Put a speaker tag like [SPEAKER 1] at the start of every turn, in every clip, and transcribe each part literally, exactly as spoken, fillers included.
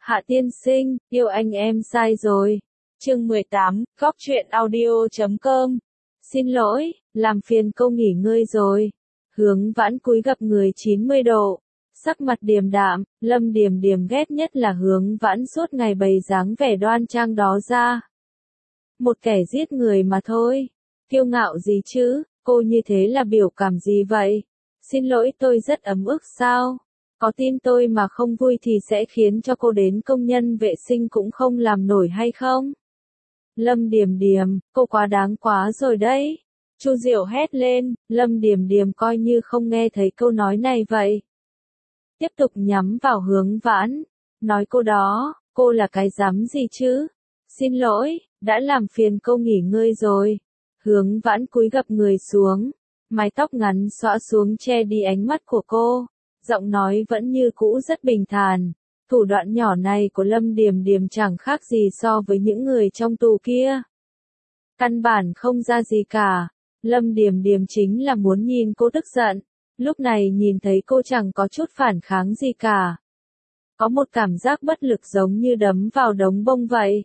[SPEAKER 1] Hạ tiên sinh, yêu anh em sai rồi. Chương mười tám, góc truyện audio chấm com. Xin lỗi, làm phiền cô nghỉ ngơi rồi. Hướng Vãn cúi gập người chín mươi độ. Sắc mặt điềm đạm, Lâm Điềm Điềm ghét nhất là Hướng Vãn suốt ngày bày dáng vẻ đoan trang đó ra. Một kẻ giết người mà thôi. Kiêu ngạo gì chứ, cô như thế là biểu cảm gì vậy? Xin lỗi, tôi rất ấm ức sao? Có tin tôi mà không vui thì sẽ khiến cho cô đến công nhân vệ sinh cũng không làm nổi hay không? Lâm Điềm Điềm, cô quá đáng quá rồi đấy. Chu Diệu hét lên, Lâm Điềm Điềm coi như không nghe thấy câu nói này vậy. Tiếp tục nhắm vào Hướng Vãn, nói cô đó, cô là cái dám gì chứ? Xin lỗi, đã làm phiền cô nghỉ ngơi rồi. Hướng Vãn cúi gập người xuống, mái tóc ngắn xõa xuống che đi ánh mắt của cô, giọng nói vẫn như cũ rất bình thản. Thủ đoạn nhỏ này của Lâm Điềm Điềm chẳng khác gì so với những người trong tù kia. Căn bản không ra gì cả. Lâm Điềm Điềm chính là muốn nhìn cô tức giận. Lúc này nhìn thấy cô chẳng có chút phản kháng gì cả. Có một cảm giác bất lực giống như đấm vào đống bông vậy.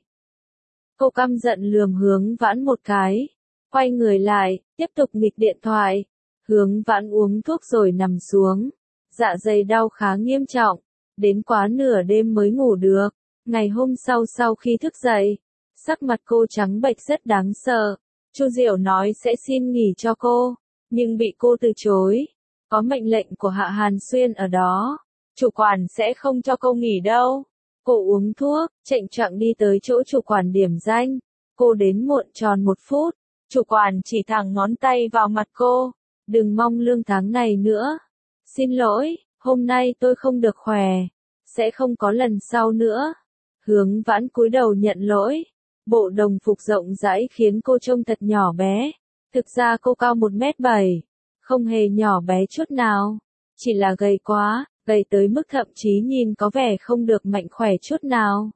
[SPEAKER 1] Cô căm giận lườm Hướng Vãn một cái. Quay người lại, tiếp tục nghịch điện thoại. Hướng Vãn uống thuốc rồi nằm xuống. Dạ dày đau khá nghiêm trọng. Đến quá nửa đêm mới ngủ được. Ngày hôm sau sau khi thức dậy, sắc mặt cô trắng bệch rất đáng sợ. Chu Diệu nói sẽ xin nghỉ cho cô, nhưng bị cô từ chối. Có mệnh lệnh của Hạ Hàn Xuyên ở đó, chủ quản sẽ không cho cô nghỉ đâu. Cô uống thuốc, chệnh choạng đi tới chỗ chủ quản điểm danh. Cô đến muộn tròn một phút, chủ quản chỉ thẳng ngón tay vào mặt cô. Đừng mong lương tháng này nữa. Xin lỗi, hôm nay tôi không được khỏe, sẽ không có lần sau nữa. Hướng Vãn cúi đầu nhận lỗi. Bộ đồng phục rộng rãi khiến cô trông thật nhỏ bé. Thực ra cô cao một mét bảy, không hề nhỏ bé chút nào. Chỉ là gầy quá, gầy tới mức thậm chí nhìn có vẻ không được mạnh khỏe chút nào.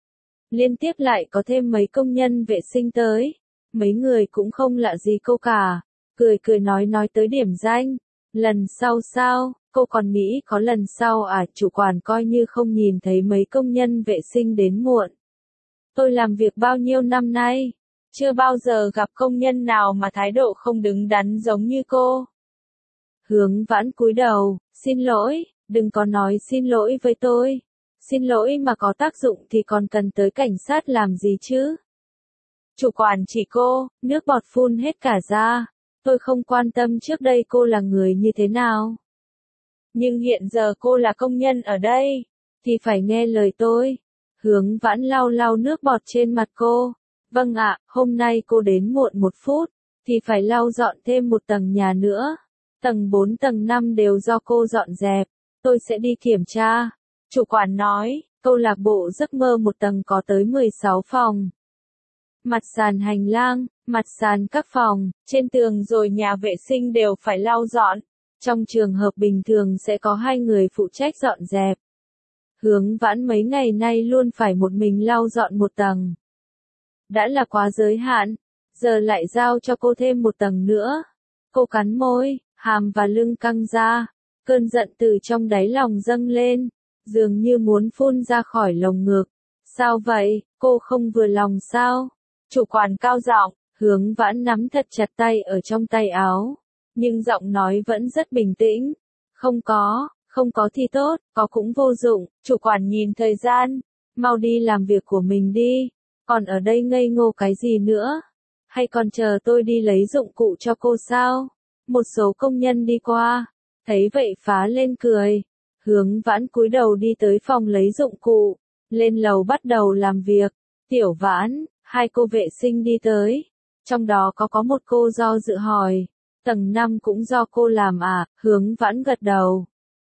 [SPEAKER 1] Liên tiếp lại có thêm mấy công nhân vệ sinh tới. Mấy người cũng không lạ gì cô cả. Cười cười nói nói tới điểm danh. Lần sau sao, cô còn nghĩ có lần sau à? Chủ quản coi như không nhìn thấy mấy công nhân vệ sinh đến muộn. Tôi làm việc bao nhiêu năm nay, chưa bao giờ gặp công nhân nào mà thái độ không đứng đắn giống như cô. Hướng Vãn cúi đầu, xin lỗi, đừng có nói xin lỗi với tôi. Xin lỗi mà có tác dụng thì còn cần tới cảnh sát làm gì chứ? Chủ quản chỉ cô, nước bọt phun hết cả ra. Tôi không quan tâm trước đây cô là người như thế nào. Nhưng hiện giờ cô là công nhân ở đây, thì phải nghe lời tôi. Hướng Vãn lau lau nước bọt trên mặt cô. Vâng ạ, hôm nay cô đến muộn một phút, thì phải lau dọn thêm một tầng nhà nữa. Tầng bốn tầng năm đều do cô dọn dẹp. Tôi sẽ đi kiểm tra. Chủ quản nói, câu lạc bộ giấc mơ một tầng có tới mười sáu phòng. Mặt sàn hành lang, mặt sàn các phòng, trên tường rồi nhà vệ sinh đều phải lau dọn. Trong trường hợp bình thường sẽ có hai người phụ trách dọn dẹp. Hướng Vãn mấy ngày nay luôn phải một mình lau dọn một tầng. Đã là quá giới hạn, giờ lại giao cho cô thêm một tầng nữa. Cô cắn môi, hàm và lưng căng ra, cơn giận từ trong đáy lòng dâng lên, dường như muốn phun ra khỏi lồng ngực. Sao vậy, cô không vừa lòng sao? Chủ quản cao giọng. Hướng Vãn nắm thật chặt tay ở trong tay áo, nhưng giọng nói vẫn rất bình tĩnh. Không có, không có thì tốt, có cũng vô dụng. Chủ quản nhìn thời gian, mau đi làm việc của mình đi, còn ở đây ngây ngô cái gì nữa? Hay còn chờ tôi đi lấy dụng cụ cho cô sao? Một số công nhân đi qua, thấy vậy phá lên cười. Hướng Vãn cúi đầu đi tới phòng lấy dụng cụ, lên lầu bắt đầu làm việc. Tiểu Vãn, hai cô vệ sinh đi tới. Trong đó có có một cô do dự hỏi, tầng năm cũng do cô làm à? Hướng Vãn gật đầu.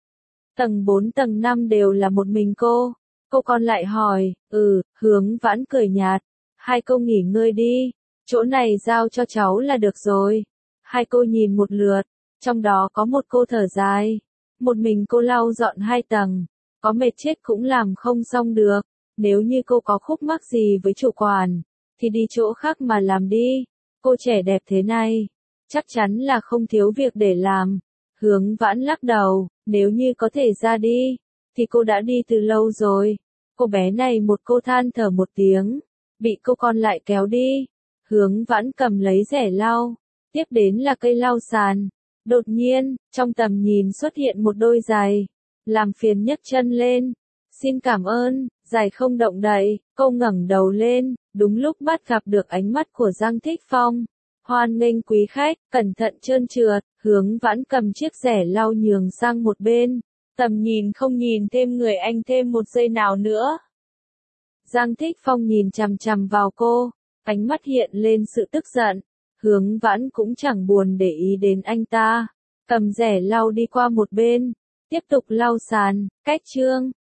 [SPEAKER 1] Tầng bốn tầng năm đều là một mình cô. Cô còn lại hỏi, ừ, Hướng Vãn cười nhạt. Hai cô nghỉ ngơi đi, chỗ này giao cho cháu là được rồi. Hai cô nhìn một lượt, trong đó có một cô thở dài. Một mình cô lau dọn hai tầng, có mệt chết cũng làm không xong được. Nếu như cô có khúc mắc gì với chủ quản, thì đi chỗ khác mà làm đi. Cô trẻ đẹp thế này, chắc chắn là không thiếu việc để làm. Hướng Vãn lắc đầu, nếu như có thể ra đi, thì cô đã đi từ lâu rồi. Cô bé này một cô than thở một tiếng, bị cô con lại kéo đi. Hướng Vãn cầm lấy rẻ lau, tiếp đến là cây lau sàn. Đột nhiên, trong tầm nhìn xuất hiện một đôi giày. Làm phiền nhấc chân lên. Xin cảm ơn, giày không động đậy. Cô ngẩng đầu lên, đúng lúc bắt gặp được ánh mắt của Giang Thích Phong. Hoan nghênh quý khách, cẩn thận trơn trượt. Hướng Vãn cầm chiếc rẻ lau nhường sang một bên. Tầm nhìn không nhìn thêm người anh thêm một giây nào nữa. Giang Thích Phong nhìn chằm chằm vào cô, ánh mắt hiện lên sự tức giận. Hướng Vãn cũng chẳng buồn để ý đến anh ta, cầm rẻ lau đi qua một bên, tiếp tục lau sàn. Cách chương